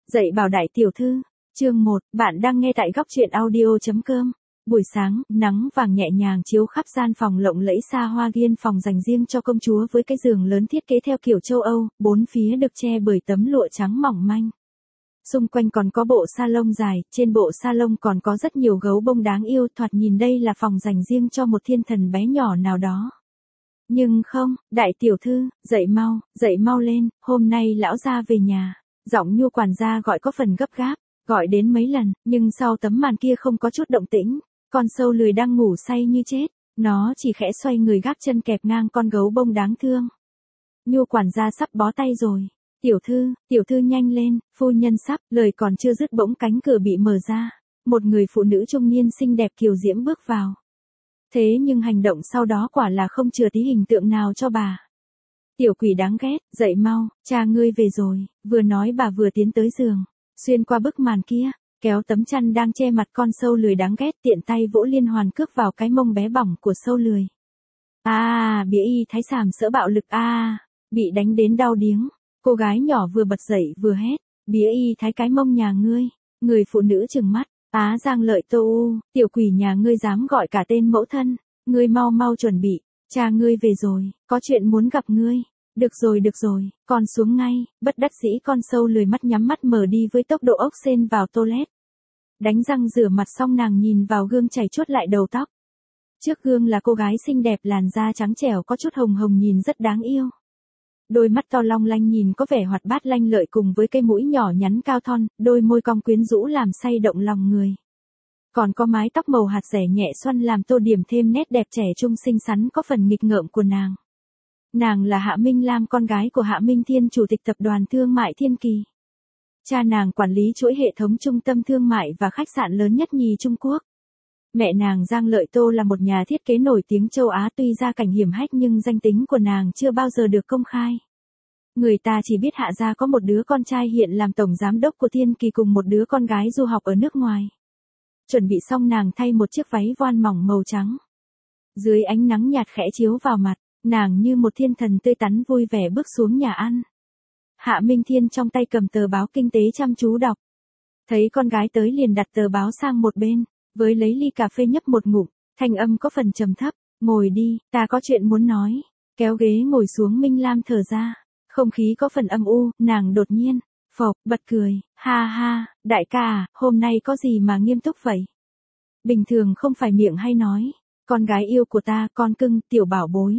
Dạy bảo đại tiểu thư, chương 1, bạn đang nghe tại góc truyện audio.com. Buổi sáng, nắng vàng nhẹ nhàng chiếu khắp gian phòng lộng lẫy xa hoa ghiên phòng dành riêng cho công chúa với cái giường lớn thiết kế theo kiểu châu Âu, bốn phía được che bởi tấm lụa trắng mỏng manh. Xung quanh còn có bộ salon dài, trên bộ salon còn có rất nhiều gấu bông đáng yêu, thoạt nhìn đây là phòng dành riêng cho một thiên thần bé nhỏ nào đó. Nhưng không, đại tiểu thư, dậy mau lên, hôm nay lão gia về nhà. Giọng Nhu quản gia gọi có phần gấp gáp, gọi đến mấy lần, nhưng sau tấm màn kia không có chút động tĩnh, con sâu lười đang ngủ say như chết, nó chỉ khẽ xoay người gác chân kẹp ngang con gấu bông đáng thương. Nhu quản gia sắp bó tay rồi. Tiểu thư nhanh lên, phu nhân sắp, lời còn chưa dứt bỗng cánh cửa bị mở ra, một người phụ nữ trung niên xinh đẹp kiều diễm bước vào. Thế nhưng hành động sau đó quả là không chừa tí hình tượng nào cho bà. Tiểu quỷ đáng ghét, dậy mau, cha ngươi về rồi, vừa nói bà vừa tiến tới giường, xuyên qua bức màn kia, kéo tấm chăn đang che mặt con sâu lười đáng ghét tiện tay vỗ liên hoàn cước vào cái mông bé bỏng của sâu lười. Bía y thái sàm sỡ bạo lực bị đánh đến đau điếng, cô gái nhỏ vừa bật dậy vừa hét, bía y thái cái mông nhà ngươi, người phụ nữ trừng mắt, Giang Lợi Tô, tiểu quỷ nhà ngươi dám gọi cả tên mẫu thân, ngươi mau mau chuẩn bị, cha ngươi về rồi, có chuyện muốn gặp ngươi. Được rồi, con xuống ngay, bất đắc dĩ con sâu lười mắt nhắm mắt mở đi với tốc độ ốc sên vào toilet. Đánh răng rửa mặt xong nàng nhìn vào gương chảy chuốt lại đầu tóc. Trước gương là cô gái xinh đẹp làn da trắng trẻo có chút hồng hồng nhìn rất đáng yêu. Đôi mắt to long lanh nhìn có vẻ hoạt bát lanh lợi cùng với cái mũi nhỏ nhắn cao thon, đôi môi cong quyến rũ làm say động lòng người. Còn có mái tóc màu hạt rẻ nhẹ xoăn làm tô điểm thêm nét đẹp trẻ trung xinh xắn có phần nghịch ngợm của nàng. Nàng là Hạ Minh Lam, con gái của Hạ Minh Thiên, chủ tịch tập đoàn thương mại Thiên Kỳ. Cha nàng quản lý chuỗi hệ thống trung tâm thương mại và khách sạn lớn nhất nhì Trung Quốc. Mẹ nàng Giang Lợi Tô là một nhà thiết kế nổi tiếng châu Á, tuy gia cảnh hiểm hách nhưng danh tính của nàng chưa bao giờ được công khai. Người ta chỉ biết Hạ gia có một đứa con trai hiện làm tổng giám đốc của Thiên Kỳ cùng một đứa con gái du học ở nước ngoài. Chuẩn bị xong nàng thay một chiếc váy voan mỏng màu trắng. Dưới ánh nắng nhạt khẽ chiếu vào mặt, nàng như một thiên thần tươi tắn vui vẻ bước xuống nhà ăn. Hạ Minh Thiên trong tay cầm tờ báo kinh tế chăm chú đọc. Thấy con gái tới liền đặt tờ báo sang một bên, với lấy ly cà phê nhấp một ngụm, thanh âm có phần trầm thấp, ngồi đi, ta có chuyện muốn nói. Kéo ghế ngồi xuống Minh Lam thở ra, không khí có phần âm u, nàng đột nhiên, bật cười, ha, đại ca hôm nay có gì mà nghiêm túc vậy? Bình thường không phải miệng hay nói, con gái yêu của ta, con cưng, tiểu bảo bối.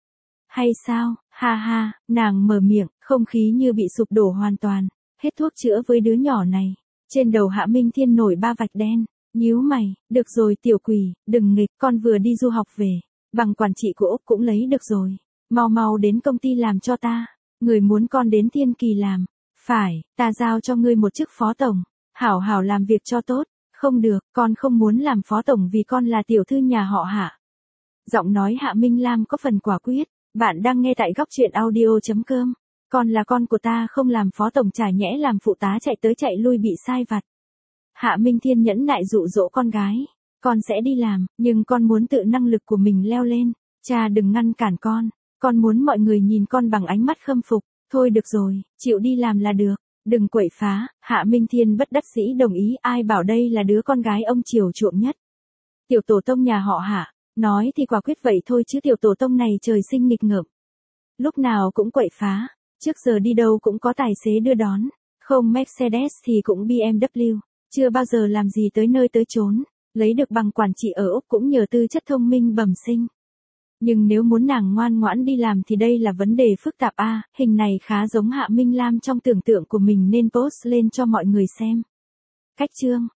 Hay sao, ha, nàng mở miệng, không khí như bị sụp đổ hoàn toàn, hết thuốc chữa với đứa nhỏ này. Trên đầu Hạ Minh Thiên nổi 3 vạch đen, nhíu mày, được rồi tiểu quỷ, đừng nghịch, con vừa đi du học về, bằng quản trị của Úc cũng lấy được rồi, mau đến công ty làm cho ta, người muốn con đến Thiên Kỳ làm, phải, ta giao cho ngươi một chức phó tổng, hảo làm việc cho tốt, không được, con không muốn làm phó tổng vì con là tiểu thư nhà họ Hạ. Giọng nói Hạ Minh Lam có phần quả quyết. Bạn đang nghe tại góc truyện audio.com. Con là con của ta, không làm phó tổng chả nhẽ làm phụ tá chạy tới chạy lui bị sai vặt. Hạ Minh Thiên nhẫn nại dụ dỗ con gái. Con sẽ đi làm, nhưng con muốn tự năng lực của mình leo lên. Cha đừng ngăn cản con muốn mọi người nhìn con bằng ánh mắt khâm phục. Thôi được rồi, chịu đi làm là được, đừng quậy phá. Hạ Minh Thiên bất đắc dĩ đồng ý, ai bảo đây là đứa con gái ông chiều chuộng nhất. Tiểu tổ tông nhà họ Hạ. Nói thì quả quyết vậy thôi chứ tiểu tổ tông này trời sinh nghịch ngợm. Lúc nào cũng quậy phá, trước giờ đi đâu cũng có tài xế đưa đón, không Mercedes thì cũng BMW, chưa bao giờ làm gì tới nơi tới chốn, lấy được bằng quản trị ở Úc cũng nhờ tư chất thông minh bẩm sinh. Nhưng nếu muốn nàng ngoan ngoãn đi làm thì đây là vấn đề phức tạp hình này khá giống Hạ Minh Lam trong tưởng tượng của mình nên post lên cho mọi người xem. Cách chương,